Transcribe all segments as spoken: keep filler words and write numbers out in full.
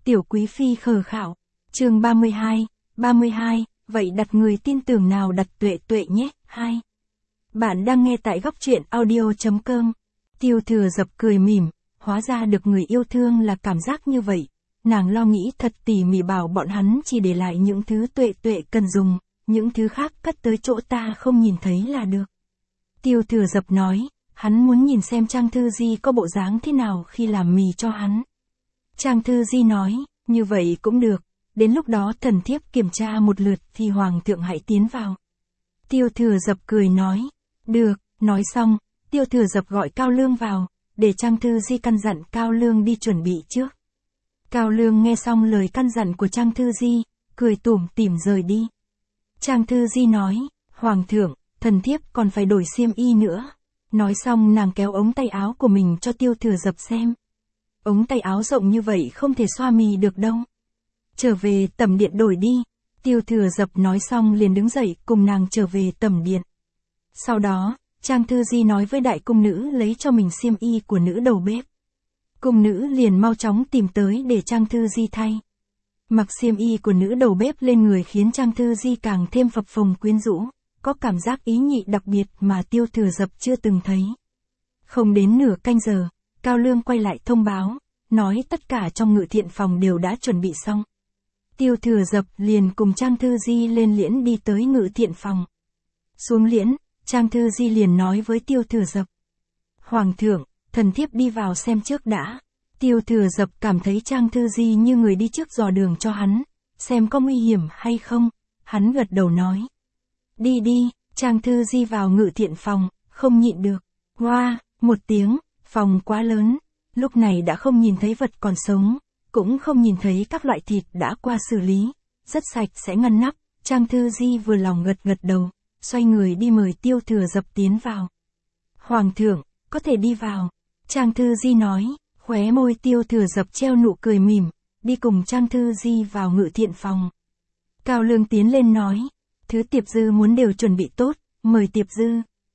Tiểu Quý Phi khờ khạo. Chương ba mươi hai, ba mươi hai, vậy đặt người tin tưởng nào đặt Tuệ Tuệ nhé. hai. Bạn đang nghe tại góc truyện audio.com. Tiêu Thừa Dập cười mỉm, hóa ra được người yêu thương là cảm giác như vậy. Nàng lo nghĩ thật tỉ mỉ bảo bọn hắn chỉ để lại những thứ Tuệ Tuệ cần dùng, những thứ khác cất tới chỗ ta không nhìn thấy là được. Tiêu Thừa Dập nói, hắn muốn nhìn xem Trang Thư Di có bộ dáng thế nào khi làm mì cho hắn. Trang Thư Di nói, như vậy cũng được, đến lúc đó thần thiếp kiểm tra một lượt thì Hoàng thượng hãy tiến vào. Tiêu Thừa Dập cười nói, được, nói xong, Tiêu Thừa Dập gọi Cao Lương vào, để Trang Thư Di căn dặn Cao Lương đi chuẩn bị trước. Cao Lương nghe xong lời căn dặn của Trang Thư Di, cười tủm tỉm rời đi. Trang Thư Di nói, Hoàng thượng, thần thiếp còn phải đổi xiêm y nữa. Nói xong nàng kéo ống tay áo của mình cho Tiêu Thừa Dập xem. Ống tay áo rộng như vậy không thể xoa mì được đâu. Trở về tẩm điện đổi đi. Tiêu Thừa Dập nói xong liền đứng dậy cùng nàng trở về tẩm điện. Sau đó, Trang Thư Di nói với đại cung nữ lấy cho mình xiêm y của nữ đầu bếp. Cung nữ liền mau chóng tìm tới để Trang Thư Di thay. Mặc xiêm y của nữ đầu bếp lên người khiến Trang Thư Di càng thêm phập phồng quyến rũ, có cảm giác ý nhị đặc biệt mà Tiêu Thừa Dập chưa từng thấy. Không đến nửa canh giờ, Cao Lương quay lại thông báo, nói tất cả trong ngự thiện phòng đều đã chuẩn bị xong. Tiêu Thừa Dập liền cùng Trang Thư Di lên liễn đi tới ngự thiện phòng. Xuống liễn, Trang Thư Di liền nói với Tiêu Thừa Dập. Hoàng thượng, thần thiếp đi vào xem trước đã. Tiêu Thừa Dập cảm thấy Trang Thư Di như người đi trước dò đường cho hắn, xem có nguy hiểm hay không. Hắn gật đầu nói. Đi đi, Trang Thư Di vào ngự thiện phòng, không nhịn được. Hoa, một tiếng, phòng quá lớn, lúc này đã không nhìn thấy vật còn sống, cũng không nhìn thấy các loại thịt đã qua xử lý, rất sạch sẽ ngăn nắp. Trang Thư Di vừa lòng gật gật đầu, xoay người đi mời Tiêu Thừa Dập tiến vào. Hoàng thượng, có thể đi vào. Trang Thư Di nói, khóe môi Tiêu Thừa Dập treo nụ cười mỉm, đi cùng Trang Thư Di vào ngự thiện phòng. Cao Lương tiến lên nói, thứ Tiệp Dư muốn đều chuẩn bị tốt, mời Tiệp Dư.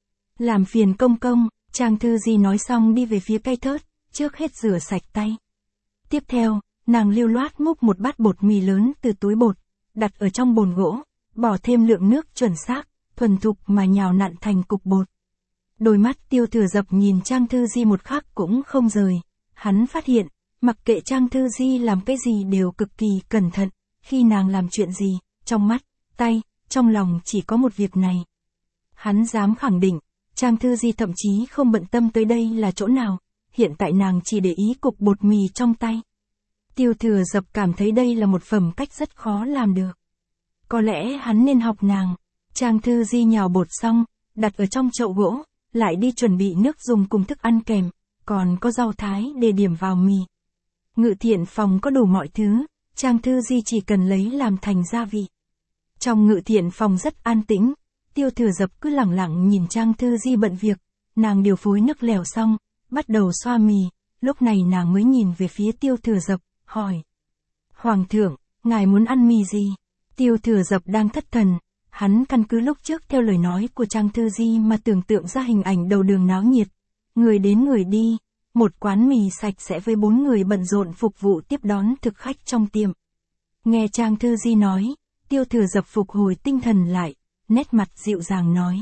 Làm phiền công công. Trang Thư Di nói xong đi về phía cây thớt, trước hết rửa sạch tay. Tiếp theo, nàng lưu loát múc một bát bột mì lớn từ túi bột, đặt ở trong bồn gỗ, bỏ thêm lượng nước chuẩn xác, thuần thục mà nhào nặn thành cục bột. Đôi mắt Tiêu Thừa Dập nhìn Trang Thư Di một khắc cũng không rời. Hắn phát hiện, mặc kệ Trang Thư Di làm cái gì đều cực kỳ cẩn thận, khi nàng làm chuyện gì, trong mắt, tay, trong lòng chỉ có một việc này. Hắn dám khẳng định, Trang Thư Di thậm chí không bận tâm tới đây là chỗ nào, hiện tại nàng chỉ để ý cục bột mì trong tay. Tiêu Thừa Dập cảm thấy đây là một phẩm cách rất khó làm được. Có lẽ hắn nên học nàng. Trang Thư Di nhào bột xong, đặt ở trong chậu gỗ, lại đi chuẩn bị nước dùng cùng thức ăn kèm, còn có rau thái để điểm vào mì. Ngự thiện phòng có đủ mọi thứ, Trang Thư Di chỉ cần lấy làm thành gia vị. Trong ngự thiện phòng rất an tĩnh. Tiêu Thừa Dập cứ lẳng lặng nhìn Trang Thư Di bận việc, nàng điều phối nước lèo xong, bắt đầu xoa mì, lúc này nàng mới nhìn về phía Tiêu Thừa Dập, hỏi. Hoàng thượng, ngài muốn ăn mì gì? Tiêu Thừa Dập đang thất thần, hắn căn cứ lúc trước theo lời nói của Trang Thư Di mà tưởng tượng ra hình ảnh đầu đường náo nhiệt, người đến người đi, một quán mì sạch sẽ với bốn người bận rộn phục vụ tiếp đón thực khách trong tiệm. Nghe Trang Thư Di nói, Tiêu Thừa Dập phục hồi tinh thần lại. Nét mặt dịu dàng nói.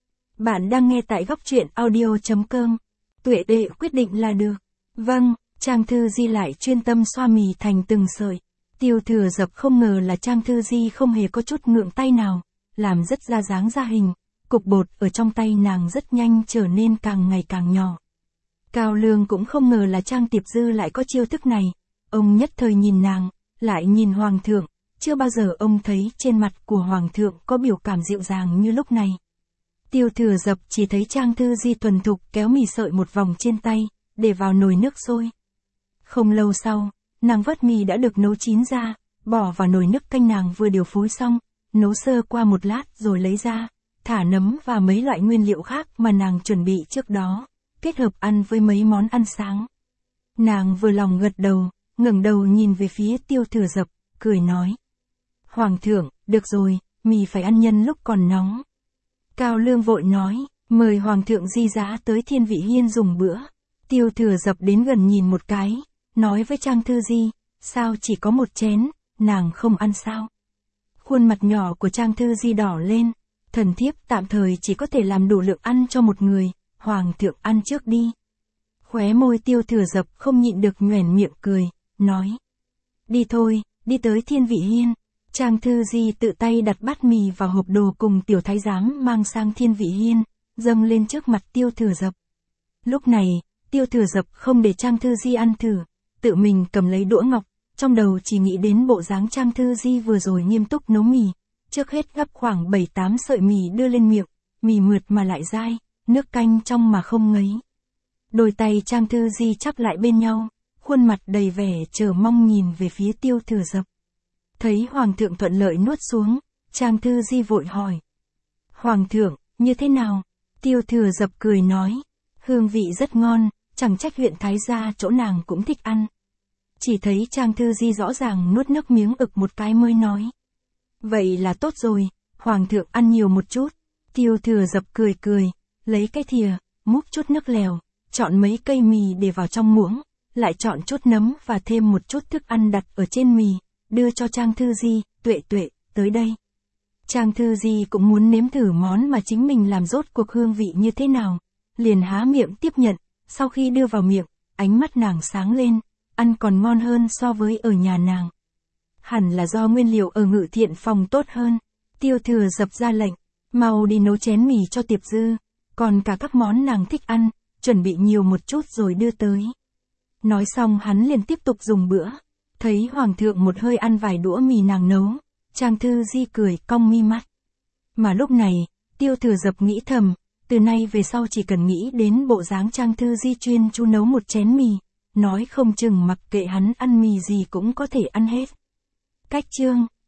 Bạn đang nghe tại góc truyện audio.com. Tuệ Tuệ quyết định là được. Vâng, Trang Thư Di lại chuyên tâm xoa mì thành từng sợi. Tiêu Thừa Dập không ngờ là Trang Thư Di không hề có chút ngượng tay nào, làm rất ra dáng ra hình, cục bột ở trong tay nàng rất nhanh trở nên càng ngày càng nhỏ. Cao Lương cũng không ngờ là Trang Tiệp Dư lại có chiêu thức này, ông nhất thời nhìn nàng, lại nhìn Hoàng thượng. Chưa bao giờ ông thấy trên mặt của Hoàng thượng có biểu cảm dịu dàng như lúc này. Tiêu Thừa Dập chỉ thấy Trang Thư Di thuần thục kéo mì sợi một vòng trên tay, để vào nồi nước sôi. Không lâu sau, nàng vớt mì đã được nấu chín ra, bỏ vào nồi nước canh nàng vừa điều phối xong, nấu sơ qua một lát rồi lấy ra, thả nấm và mấy loại nguyên liệu khác mà nàng chuẩn bị trước đó, kết hợp ăn với mấy món ăn sáng. Nàng vừa lòng gật đầu, ngẩng đầu nhìn về phía Tiêu Thừa Dập, cười nói. Hoàng thượng, được rồi, mì phải ăn nhân lúc còn nóng. Cao Lương vội nói, mời Hoàng thượng di giá tới Thiên Vị Hiên dùng bữa. Tiêu Thừa Dập đến gần nhìn một cái, nói với Trang Thư Di, sao chỉ có một chén, nàng không ăn sao? Khuôn mặt nhỏ của Trang Thư Di đỏ lên, thần thiếp tạm thời chỉ có thể làm đủ lượng ăn cho một người, hoàng thượng ăn trước đi. Khóe môi Tiêu Thừa Dập không nhịn được nhoẻn miệng cười, nói. Đi thôi, đi tới Thiên Vị Hiên. Trang Thư Di tự tay đặt bát mì vào hộp đồ cùng tiểu thái giám mang sang Thiên Vị Hiên, dâng lên trước mặt Tiêu Thừa Dập. Lúc này, Tiêu Thừa Dập không để Trang Thư Di ăn thử, tự mình cầm lấy đũa ngọc, trong đầu chỉ nghĩ đến bộ dáng Trang Thư Di vừa rồi nghiêm túc nấu mì, trước hết gắp khoảng bảy tám sợi mì đưa lên miệng, mì mượt mà lại dai, nước canh trong mà không ngấy. Đôi tay Trang Thư Di chắp lại bên nhau, khuôn mặt đầy vẻ chờ mong nhìn về phía Tiêu Thừa Dập. Thấy Hoàng thượng thuận lợi nuốt xuống, Trang Thư Di vội hỏi. Hoàng thượng, như thế nào? Tiêu Thừa Dập cười nói. Hương vị rất ngon, chẳng trách huyện Thái gia chỗ nàng cũng thích ăn. Chỉ thấy Trang Thư Di rõ ràng nuốt nước miếng ực một cái mới nói. Vậy là tốt rồi, Hoàng thượng ăn nhiều một chút. Tiêu Thừa Dập cười cười, lấy cái thìa, múc chút nước lèo, chọn mấy cây mì để vào trong muỗng, lại chọn chút nấm và thêm một chút thức ăn đặt ở trên mì, đưa cho Trang Thư Di. Tuệ tuệ, tới đây. Trang Thư Di cũng muốn nếm thử món mà chính mình làm rốt cuộc hương vị như thế nào, liền há miệng tiếp nhận, sau khi đưa vào miệng, ánh mắt nàng sáng lên, ăn còn ngon hơn so với ở nhà nàng. Hẳn là do nguyên liệu ở Ngự Thiện phòng tốt hơn. Tiêu Thừa Dập ra lệnh, mau đi nấu chén mì cho Tiệp Dư, còn cả các món nàng thích ăn, chuẩn bị nhiều một chút rồi đưa tới. Nói xong hắn liền tiếp tục dùng bữa. Thấy Hoàng thượng một hơi ăn vài đũa mì nàng nấu, Trang Thư Di cười cong mi mắt. Mà lúc này, Tiêu Thừa Dập nghĩ thầm, từ nay về sau chỉ cần nghĩ đến bộ dáng Trang Thư Di chuyên chú nấu một chén mì, nói không chừng mặc kệ hắn ăn mì gì cũng có thể ăn hết. Cách chương